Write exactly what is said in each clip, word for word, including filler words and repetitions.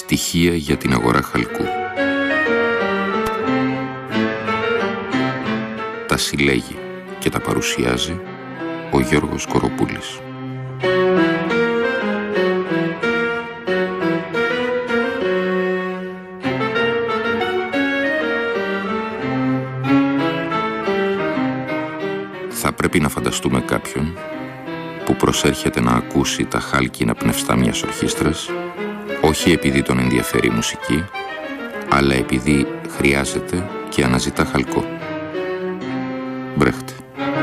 Στοιχεία για την αγορά χαλκού. Τα συλλέγει και τα παρουσιάζει ο Γιώργος Κοροπούλης. Θα πρέπει να φανταστούμε κάποιον που προσέρχεται να ακούσει τα χάλκινα πνευστά μιας ορχήστρας, όχι επειδή τον ενδιαφέρει η μουσική, αλλά επειδή χρειάζεται και αναζητά χαλκό. Μπρέχτε.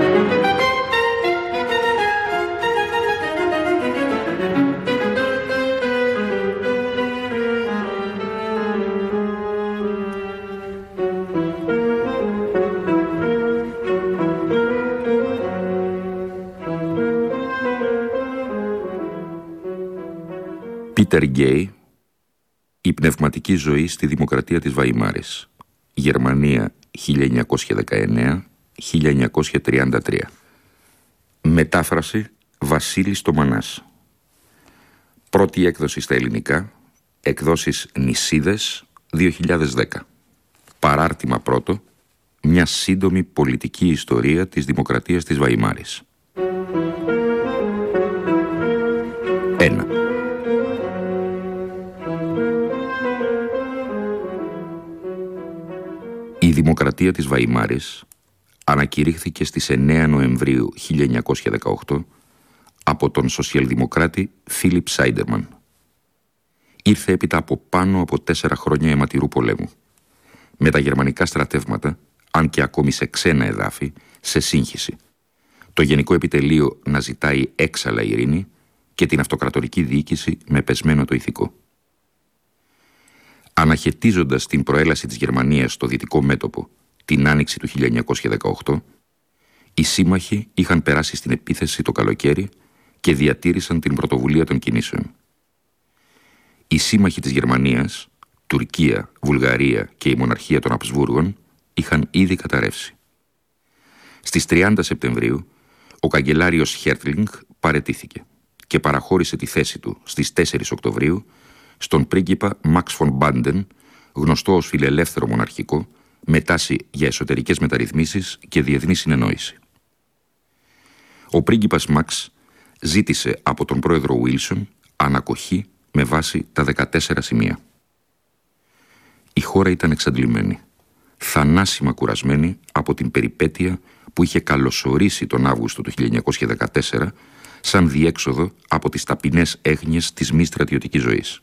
Πίτερ Γκέι, η πνευματική ζωή στη Δημοκρατία της Βαϊμάρης, Γερμανία χίλια εννιακόσια δεκαεννέα με χίλια εννιακόσια τριάντα τρία. Μετάφραση Βασίλης Τομανάς. Πρώτη έκδοση στα ελληνικά, εκδόσεις Νησίδες δύο χιλιάδες δέκα. Παράρτημα πρώτο, μια σύντομη πολιτική ιστορία της Δημοκρατίας της Βαϊμάρης. ένα. Η Δημοκρατία της Βαϊμάρης ανακηρύχθηκε στις εννέα Νοεμβρίου χίλια εννιακόσια δεκαοκτώ από τον σοσιαλδημοκράτη Φίλιπ Σάιντερμαν. Ήρθε έπειτα από πάνω από τέσσερα χρόνια αιματηρού πολέμου, με τα γερμανικά στρατεύματα, αν και ακόμη σε ξένα εδάφη, σε σύγχυση, το Γενικό Επιτελείο να ζητάει έξαλα ειρήνη και την αυτοκρατορική διοίκηση με πεσμένο το ηθικό. Αναχαιτίζοντας την προέλαση της Γερμανίας στο δυτικό μέτωπο την άνοιξη του χίλια εννιακόσια δεκαοκτώ, οι σύμμαχοι είχαν περάσει στην επίθεση το καλοκαίρι και διατήρησαν την πρωτοβουλία των κινήσεων. Οι σύμμαχοι της Γερμανίας, Τουρκία, Βουλγαρία και η Μοναρχία των Αψβούργων, είχαν ήδη καταρρεύσει. Στις τριάντα Σεπτεμβρίου, ο καγκελάριος Χέρτλινγκ παραιτήθηκε και παραχώρησε τη θέση του στις τέσσερις Οκτωβρίου στον πρίγκιπα Μαξ φον Μπάντεν, γνωστό ως φιλελεύθερο μοναρχικό, με τάση για εσωτερικές μεταρρυθμίσεις και διεθνή συνεννόηση. Ο πρίγκιπας Μαξ ζήτησε από τον πρόεδρο Ουίλσον ανακοχή με βάση τα δεκατέσσερα σημεία. Η χώρα ήταν εξαντλημένη, θανάσιμα κουρασμένη από την περιπέτεια που είχε καλωσορίσει τον Αύγουστο του χίλια εννιακόσια δεκατέσσερα σαν διέξοδο από τις ταπεινές έγνοιες της μη στρατιωτικής ζωής.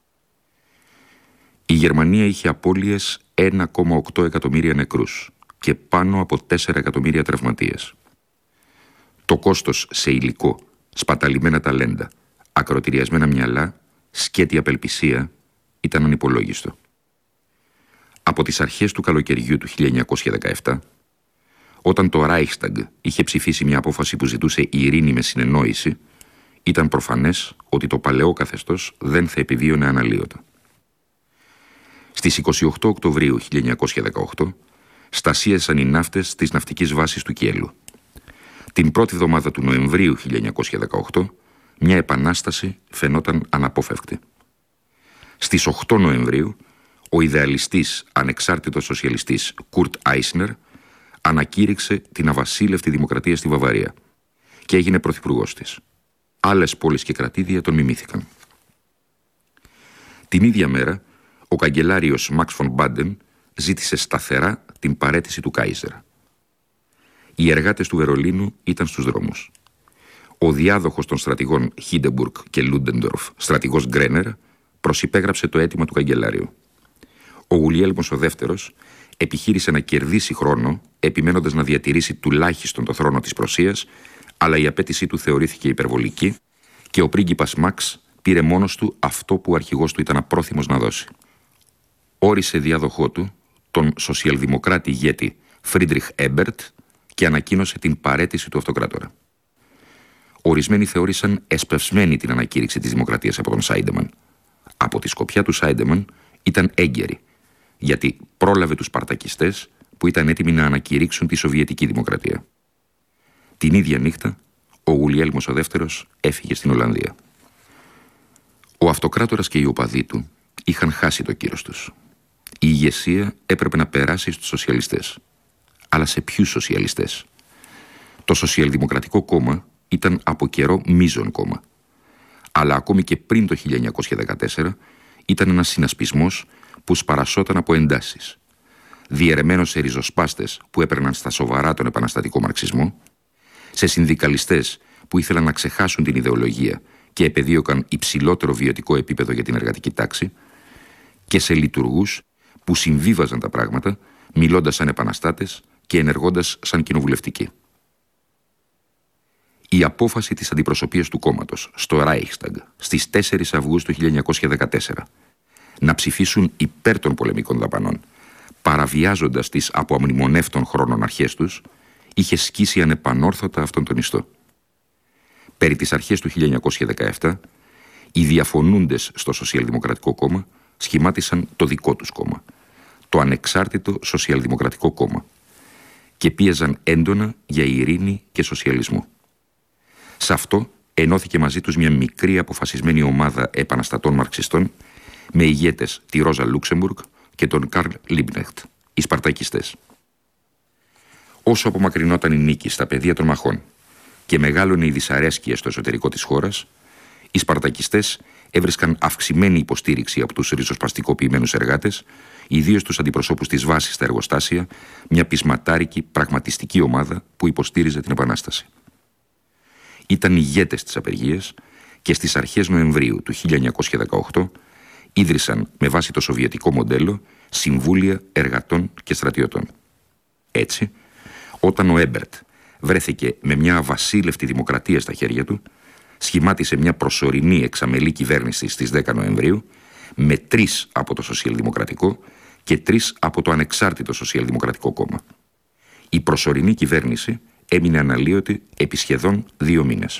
Η Γερμανία είχε απώλειες ένα κόμμα οκτώ εκατομμύρια νεκρούς και πάνω από τέσσερα εκατομμύρια τραυματίες. Το κόστος σε υλικό, σπαταλημένα ταλέντα, ακροτηριασμένα μυαλά, σκέτη απελπισία ήταν ανυπολόγιστο. Από τις αρχές του καλοκαιριού του χίλια εννιακόσια δεκαεπτά, όταν το Reichstag είχε ψηφίσει μια απόφαση που ζητούσε ειρήνη με συνεννόηση, ήταν προφανές ότι το παλαιό καθεστώς δεν θα επιβίωνε αναλύωτα. Στις είκοσι οκτώ Οκτωβρίου χίλια εννιακόσια δεκαοκτώ στασίασαν οι ναύτες της ναυτικής βάσης του Κιέλου. Την πρώτη εβδομάδα του Νοεμβρίου χίλια εννιακόσια δεκαοκτώ μια επανάσταση φαινόταν αναπόφευκτη. Στις οκτώ Νοεμβρίου ο ιδεαλιστής ανεξάρτητος σοσιαλιστής Κουρτ Άισνερ ανακήρυξε την αβασίλευτη δημοκρατία στη Βαβαρία και έγινε πρωθυπουργός της. Άλλες πόλεις και κρατήδια τον μιμήθηκαν. Την ίδια μέρα ο καγκελάριος Μαξ φον Μπάντεν ζήτησε σταθερά την παραίτηση του Κάιζερ. Οι εργάτες του Βερολίνου ήταν στους δρόμους. Ο διάδοχος των στρατηγών Χίντεμπουργκ και Λούντεντορφ, στρατηγός Γκρένερ, προσυπέγραψε το αίτημα του καγκελάριου. Ο Γουλιέλμος ο δεύτερος επιχείρησε να κερδίσει χρόνο, επιμένοντας να διατηρήσει τουλάχιστον το θρόνο της Πρωσίας, αλλά η απέτησή του θεωρήθηκε υπερβολική και ο πρίγκιπας Μαξ πήρε μόνος του αυτό που ο αρχηγός του ήταν απρόθυμος να δώσει. Όρισε διάδοχό του τον σοσιαλδημοκράτη ηγέτη Φρίντριχ Έμπερτ και ανακοίνωσε την παραίτηση του αυτοκράτορα. Ορισμένοι θεώρησαν εσπευσμένη την ανακήρυξη της δημοκρατίας από τον Σάιντεμαν. Από τη σκοπιά του Σάιντεμαν ήταν έγκαιρη, γιατί πρόλαβε τους Σπαρτακιστές που ήταν έτοιμοι να ανακηρύξουν τη Σοβιετική Δημοκρατία. Την ίδια νύχτα, ο Γουλιέλμος ο δεύτερος έφυγε στην Ολλανδία. Ο αυτοκράτορας και οι οπαδοί του, είχαν χάσει το κύρος τους. Η ηγεσία έπρεπε να περάσει στους σοσιαλιστές. Αλλά σε ποιους σοσιαλιστές? Το Σοσιαλδημοκρατικό Κόμμα ήταν από καιρό μείζον κόμμα. Αλλά ακόμη και πριν το χίλια εννιακόσια δεκατέσσερα ήταν ένας συνασπισμός που σπαρασόταν από εντάσεις. Διαιρεμένος σε ριζοσπάστες που έπαιρναν στα σοβαρά τον επαναστατικό μαρξισμό, σε συνδικαλιστές που ήθελαν να ξεχάσουν την ιδεολογία και επεδίωκαν υψηλότερο βιωτικό επίπεδο για την εργατική τάξη, και σε λειτουργούς που συμβίβαζαν τα πράγματα, μιλώντας σαν επαναστάτες και ενεργώντας σαν κοινοβουλευτικοί. Η απόφαση της αντιπροσωπείας του κόμματος στο Reichstag στις τέσσερις Αυγούστου χίλια εννιακόσια δεκατέσσερα να ψηφίσουν υπέρ των πολεμικών δαπανών, παραβιάζοντας τις από αμνημονεύτων χρόνων αρχές τους, είχε σκίσει ανεπανόρθωτα αυτόν τον ιστό. Περί τις αρχές του χίλια εννιακόσια δεκαεπτά, οι διαφωνούντες στο Σοσιαλδημοκρατικό Κόμμα σχημάτισαν το δικό τους κόμμα, το Ανεξάρτητο Σοσιαλδημοκρατικό Κόμμα, και πίεζαν έντονα για ειρήνη και σοσιαλισμό. Σε αυτό ενώθηκε μαζί τους μια μικρή αποφασισμένη ομάδα επαναστατών μαρξιστών με ηγέτες τη Ρόζα Λούξεμπουργκ και τον Καρλ Λίμπνεχτ, οι Σπαρτακιστές. Όσο απομακρυνόταν η νίκη στα πεδία των μαχών και μεγάλωνε η δυσαρέσκεια στο εσωτερικό της χώρας, οι Σπαρτακιστές έβρισκαν αυξημένη υποστήριξη από τους ριζοσπαστικοποιημένους εργάτες, ιδίως τους αντιπροσώπους της βάσης στα εργοστάσια, μια πεισματάρικη πραγματιστική ομάδα που υποστήριζε την Επανάσταση. Ήταν ηγέτες της απεργίας και στις αρχές Νοεμβρίου του χίλια εννιακόσια δεκαοκτώ ίδρυσαν με βάση το σοβιετικό μοντέλο συμβούλια εργατών και στρατιωτών. Έτσι, όταν ο Έμπερτ βρέθηκε με μια αβασίλευτη δημοκρατία στα χέρια του, σχημάτισε μια προσωρινή εξαμελή κυβέρνηση στις δέκα Νοεμβρίου με τρεις από το Σοσιαλδημοκρατικό και τρεις από το Ανεξάρτητο Σοσιαλδημοκρατικό Κόμμα. Η προσωρινή κυβέρνηση έμεινε αναλύωτη επί σχεδόν δύο μήνες.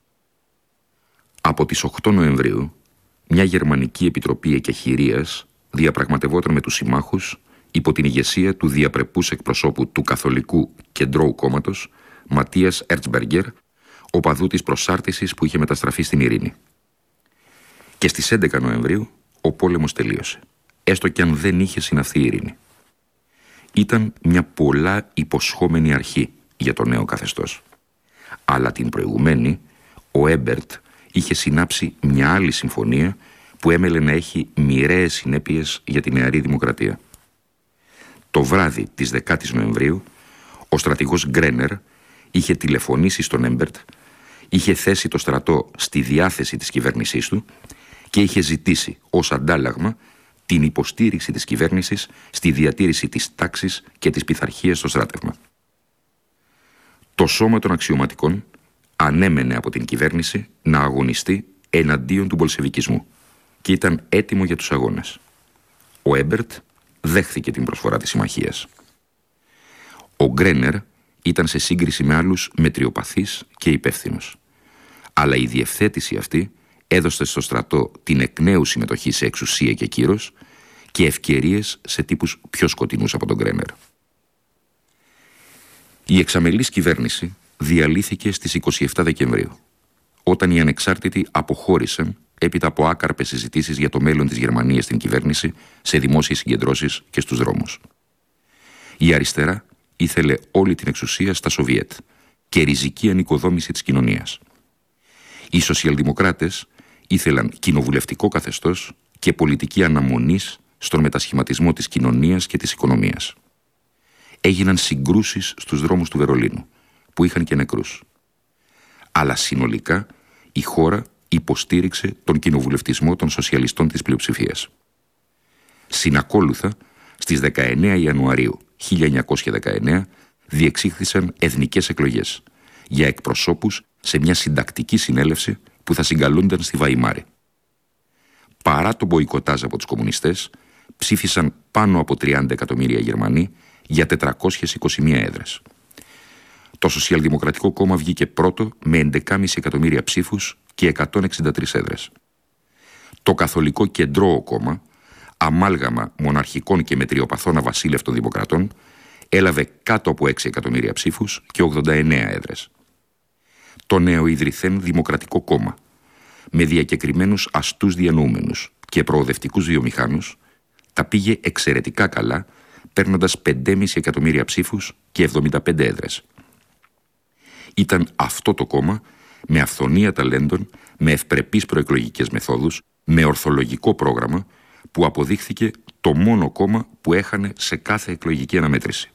Από τις οκτώ Νοεμβρίου, μια γερμανική επιτροπή εκεχηρίας διαπραγματευόταν με τους συμμάχους υπό την ηγεσία του διαπρεπούς εκπροσώπου του Καθολικού Κεντρώου Κόμματος, Ματίας Ερτσμπέργκερ, οπαδού της προσάρτησης που είχε μεταστραφεί στην ειρήνη. Και στις έντεκα Νοεμβρίου ο πόλεμος τελείωσε, έστω και αν δεν είχε συναυθεί η ειρήνη. Ήταν μια πολλά υποσχόμενη αρχή για το νέο καθεστώς. Αλλά την προηγουμένη, ο Έμπερτ είχε συνάψει μια άλλη συμφωνία που έμελε να έχει μοιραίες συνέπειες για τη νεαρή δημοκρατία. Το βράδυ της δεκάτης Νοεμβρίου, ο στρατηγός Γκρένερ είχε τηλεφωνήσει στον Έμπερτ, είχε θέσει το στρατό στη διάθεση της κυβέρνησής του και είχε ζητήσει ως αντάλλαγμα την υποστήριξη της κυβέρνησης στη διατήρηση της τάξης και της πειθαρχίας στο στράτευμα. Το σώμα των αξιωματικών ανέμενε από την κυβέρνηση να αγωνιστεί εναντίον του μπολσεβικισμού και ήταν έτοιμο για τους αγώνες. Ο Έμπερτ δέχθηκε την προσφορά της συμμαχίας. Ο Γκρένερ ήταν σε σύγκριση με άλλους μετριοπαθής και υπεύθυνος. Αλλά η διευθέτηση αυτή έδωσε στο στρατό την εκ νέου συμμετοχή σε εξουσία και κύρος και ευκαιρίες σε τύπους πιο σκοτεινούς από τον Γκρένερ. Η εξαμελής κυβέρνηση διαλύθηκε στις είκοσι επτά Δεκεμβρίου, όταν οι ανεξάρτητοι αποχώρησαν έπειτα από άκαρπες συζητήσεις για το μέλλον της Γερμανίας στην κυβέρνηση, σε δημόσιες συγκεντρώσεις και στους δρόμους. Η αριστερά ήθελε όλη την εξουσία στα Σοβιέτ και ριζική ανοικοδόμηση της κοινωνίας. Οι σοσιαλδημοκράτες ήθελαν κοινοβουλευτικό καθεστώς και πολιτική αναμονής στον μετασχηματισμό της κοινωνίας και της οικονομίας. Έγιναν συγκρούσεις στους δρόμους του Βερολίνου, που είχαν και νεκρούς. Αλλά συνολικά η χώρα υποστήριξε τον κοινοβουλευτισμό των σοσιαλιστών της πλειοψηφίας. Συνακόλουθα, στις δεκαεννέα Ιανουαρίου χίλια εννιακόσια δεκαεννέα διεξήχθησαν εθνικές εκλογές για εκπροσώπους σε μια συντακτική συνέλευση που θα συγκαλούνταν στη Βαϊμάρη. Παρά τον μποϊκοτάζ από τους κομμουνιστές, ψήφισαν πάνω από τριάντα εκατομμύρια Γερμανοί για τετρακόσιες είκοσι μία έδρες. Το Σοσιαλδημοκρατικό Κόμμα βγήκε πρώτο με έντεκα κόμμα πέντε εκατομμύρια ψήφους και εκατόν εξήντα τρεις έδρες. Το Καθολικό Κεντρώο Κόμμα, αμάλγαμα μοναρχικών και μετριοπαθών αβασίλευτων δημοκρατών, έλαβε κάτω από έξι εκατομμύρια ψήφους και ογδόντα εννέα έδρες. Το νέο ιδρυθέν Δημοκρατικό Κόμμα, με διακεκριμένους αστούς διανοούμενους, και προοδευτικούς βιομηχάνους, τα πήγε εξαιρετικά καλά, παίρνοντας πέντε κόμμα πέντε εκατομμύρια ψήφους και εβδομήντα πέντε έδρες. Ήταν αυτό το κόμμα, με αυθονία ταλέντων, με ευπρεπείς προεκλογικές μεθόδους, με ορθολογικό πρόγραμμα, που αποδείχθηκε το μόνο κόμμα που έχανε σε κάθε εκλογική αναμέτρηση.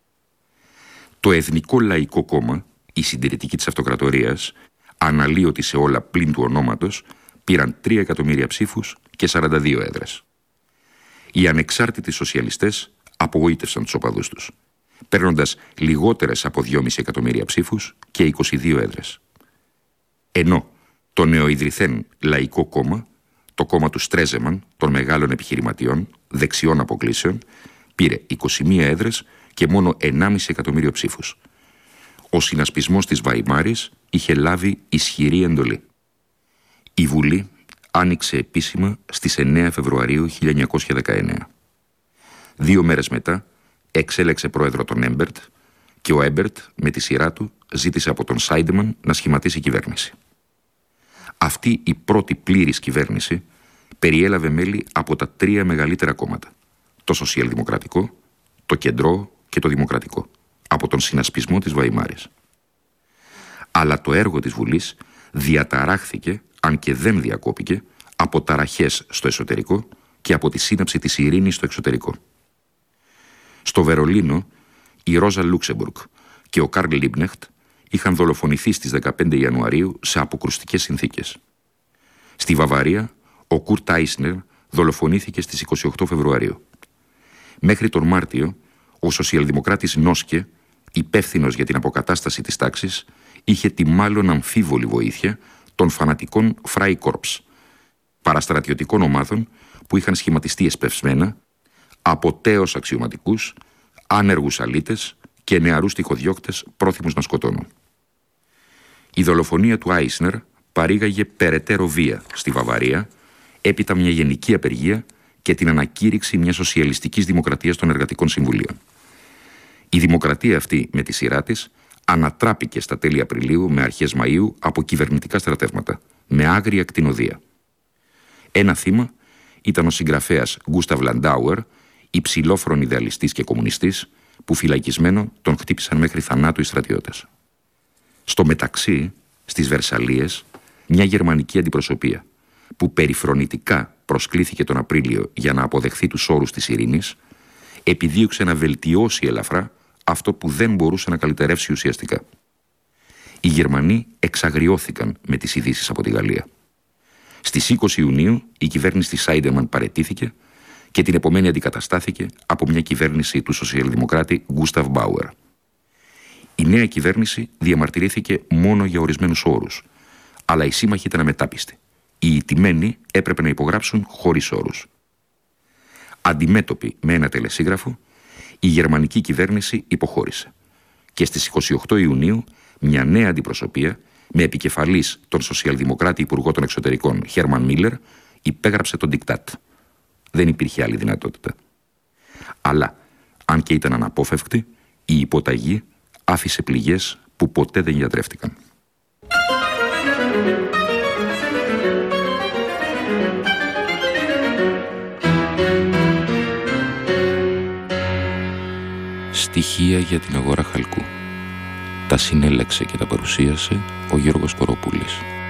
Το Εθνικό Λαϊκό Κόμμα, η συντηρητική της αυτοκρατορίας, αναλύωτη σε όλα πλην του ονόματος, πήραν τρία εκατομμύρια ψήφους και σαράντα δύο έδρες. Οι ανεξάρτητοι σοσιαλιστές απογοήτευσαν τους οπαδούς τους, παίρνοντας λιγότερες από δυόμισι εκατομμύρια ψήφους και είκοσι δύο έδρες. Ενώ το νεοειδρυθέν Λαϊκό Κόμμα, το κόμμα του Στρέζεμαν, των μεγάλων επιχειρηματιών, δεξιών αποκλήσεων, πήρε είκοσι μία έδρες και μόνο ενάμιση εκατομμύριο ψήφους. Ο συνασπισμός της Βαϊμάρης είχε λάβει ισχυρή εντολή. Η Βουλή άνοιξε επίσημα στις εννέα Φεβρουαρίου χίλια εννιακόσια δεκαεννέα. Δύο μέρες μετά εξέλεξε πρόεδρο τον Έμπερτ και ο Έμπερτ με τη σειρά του ζήτησε από τον Σάιντεμαν να σχηματίσει κυβέρνηση. Αυτή η πρώτη πλήρης κυβέρνηση περιέλαβε μέλη από τα τρία μεγαλύτερα κόμματα, το Σοσιαλδημοκρατικό, το Κεντρό και το Δημοκρατικό, από τον συνασπισμό της Βαϊμάρης. Αλλά το έργο της Βουλής διαταράχθηκε, αν και δεν διακόπηκε, από ταραχές στο εσωτερικό και από τη σύναψη της ειρήνης στο εξωτερικό. Στο Βερολίνο, η Ρόζα Λούξεμπουργκ και ο Καρλ Λίμπνεχτ είχαν δολοφονηθεί στις δεκαπέντε Ιανουαρίου σε αποκρουστικές συνθήκες. Στη Βαβαρία, ο Κουρτ Άισνερ δολοφονήθηκε στις είκοσι οκτώ Φεβρουαρίου. Μέχρι τον Μάρτιο, ο σοσιαλδημοκράτης Νόσκε, υπεύθυνος για την αποκατάσταση της τάξης, είχε τη μάλλον αμφίβολη βοήθεια των φανατικών Freikorps, παραστρατιωτικών ομάδων που είχαν σχηματιστεί εσπευσμένα από τέως αξιωματικούς, άνεργους αλήτες και νεαρούς τυχοδιώκτες πρόθυμους να σκοτώνουν. Η δολοφονία του Άισνερ παρήγαγε περαιτέρω βία στη Βαβαρία, έπειτα μια γενική απεργία και την ανακήρυξη μιας σοσιαλιστικής δημοκρατίας των εργατικών συμβουλίων. Η δημοκρατία αυτή με τη σειρά της ανατράπηκε στα τέλη Απριλίου με αρχές Μαΐου από κυβερνητικά στρατεύματα, με άγρια κτηνοδία. Ένα θύμα ήταν ο συγγραφέας Γκούσταβ Λαντάουερ, υψηλόφρον ιδεαλιστής και κομμουνιστής, που φυλακισμένο τον χτύπησαν μέχρι θανάτου οι στρατιώτες. Στο μεταξύ, στις Βερσαλίες, μια γερμανική αντιπροσωπεία, που περιφρονητικά προσκλήθηκε τον Απρίλιο για να αποδεχθεί τους όρους της ειρήνης, επιδίωξε να βελτιώσει ελαφρά αυτό που δεν μπορούσε να καλυτερεύσει ουσιαστικά. Οι Γερμανοί εξαγριώθηκαν με τις ειδήσεις από τη Γαλλία. Στις είκοσι Ιουνίου η κυβέρνηση της Σάιντεμαν παραιτήθηκε και την επομένη αντικαταστάθηκε από μια κυβέρνηση του σοσιαλδημοκράτη Γκούσταβ Μπάουερ. Η νέα κυβέρνηση διαμαρτυρήθηκε μόνο για ορισμένους όρους, αλλά οι σύμμαχοι ήταν αμετάπιστοι. Οι ηττημένοι έπρεπε να υπογράψουν χωρίς όρους. Αντιμέτωπη με ένα τελεσίγραφο, η γερμανική κυβέρνηση υποχώρησε και στις είκοσι οκτώ Ιουνίου μια νέα αντιπροσωπεία με επικεφαλής τον σοσιαλδημοκράτη υπουργό των εξωτερικών Χέρμαν Μίλερ υπέγραψε τον δικτάτ. Δεν υπήρχε άλλη δυνατότητα. Αλλά, αν και ήταν αναπόφευκτη, η υποταγή άφησε πληγές που ποτέ δεν γιατρεύτηκαν. Στοιχεία για την αγορά χαλκού. Τα συνέλεξε και τα παρουσίασε ο Γιώργος Κοροπούλης.